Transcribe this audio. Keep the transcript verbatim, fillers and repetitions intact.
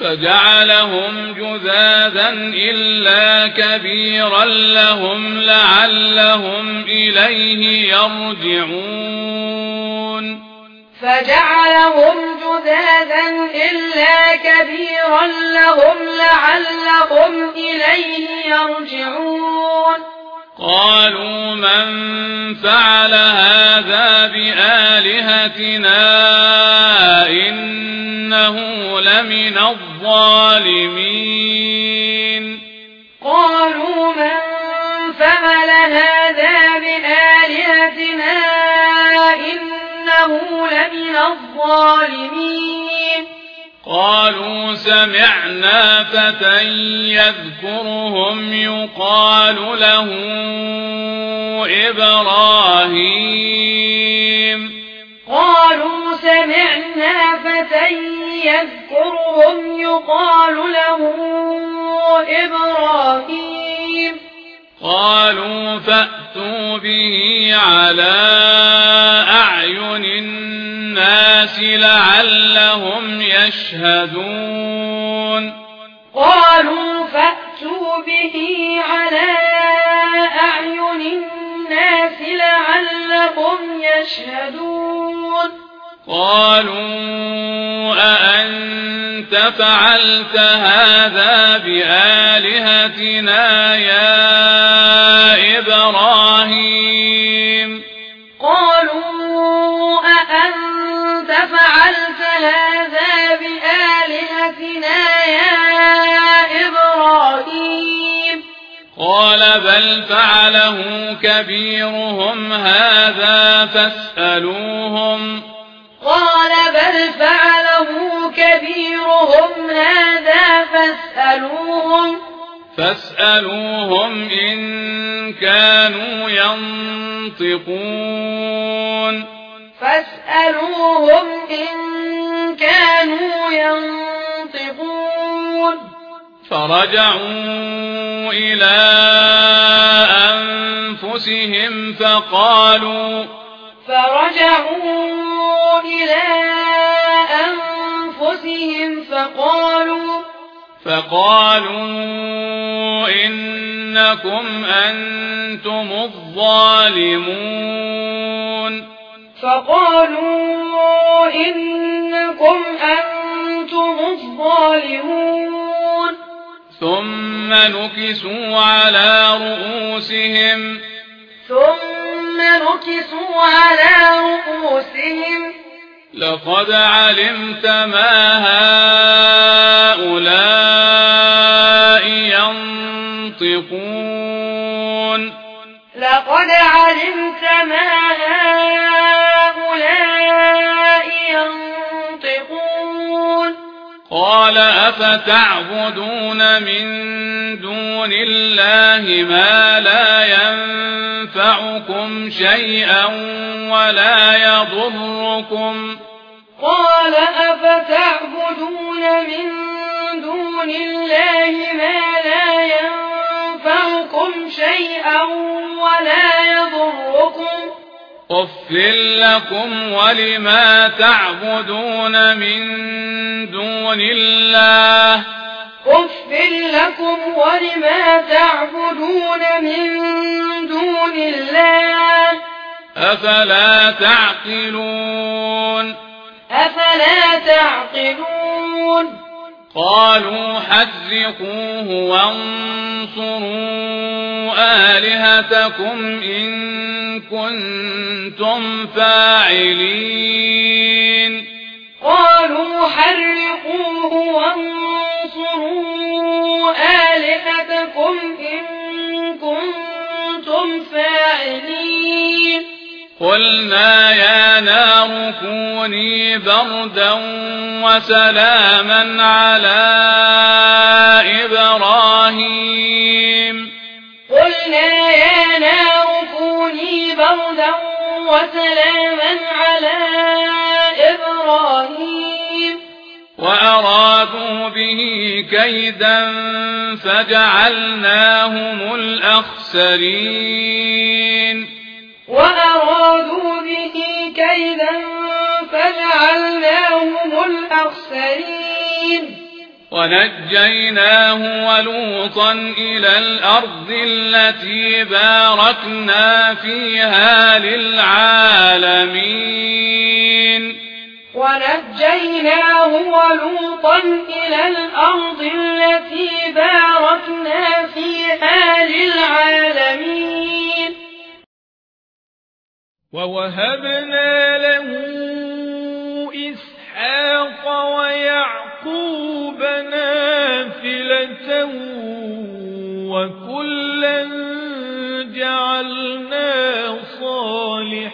فجعلهم جذاذا إلا كبيرا لهم لعلهم إليه يرجعون فجعلهم جذاذا إلا كبيرا لهم لعلهم إليه يرجعون قالوا من فعل هذا بآلهتنا إنه لمن الظالمين قالوا من فعل هذا بآلهتنا إنه لمن الظالمين قالوا سمعنا فتى يذكرهم يقال له إبراهيم قالوا سمعنا فتى يذكرهم يقال له إبراهيم قالوا فأتوا به على أعين الناس لعلهم يشهدون قالوا فأتوا به على أعين الناس لعلهم يشهدون قالوا أأنت فعلت هذا بآلهتنا يا إبراهيم قالوا أأنت فعلت هذا بآلهتنا يا إبراهيم قال بل فعله كبيرهم هذا فاسألوهم قال بل فعله كبيرهم هذا فاسألوهم فاسألوهم إن كانوا ينطقون فاسألوهم إن كانوا ينطقون فرجعوا إلى أنفسهم فقالوا فرجعوا إلى أنفسهم فقالوا فقالوا إنكم أنتم الظالمون فقالوا إنكم أنتم الظالمون ثم نكسوا على رؤوسهم ثم نكسوا على رؤوسهم لقد علمت ما هؤلاء ينطقون لقد علمت ما هؤلاء ينطقون قال أفتعبدون من دون الله ما لا ينفعكم شيئا ولا يضركم قال أفتعبدون من دون الله ما لا ينفعكم شيئا ولا يضركم أف لكم ولما تعبدون من دون الله أف لكم ولما تعبدون من دون الله أفلا تعقلون أفلا تعقلون قالوا حرقوه وانصروا آلهتكم إن كنتم فاعلين قالوا حرقوه وانصروا آلهتكم إن كنتم فاعلين قلنا يا نار كوني بردا وسلاما على إبراهيم قلنا يا نار كوني بردا وسلاما على إبراهيم وأرادوا به كيدا فجعلناهم الأخسرين وأرادوا به كيدا فجعلناهم الأخسرين ونجيناه ولوطا إلى الأرض التي باركنا فيها للعالمين ونجيناه ولوطا إلى الأرض التي باركنا فيها للعالمين ووهبنا له إسحاق ويعقوب نافلة وكلا جعلنا صالحين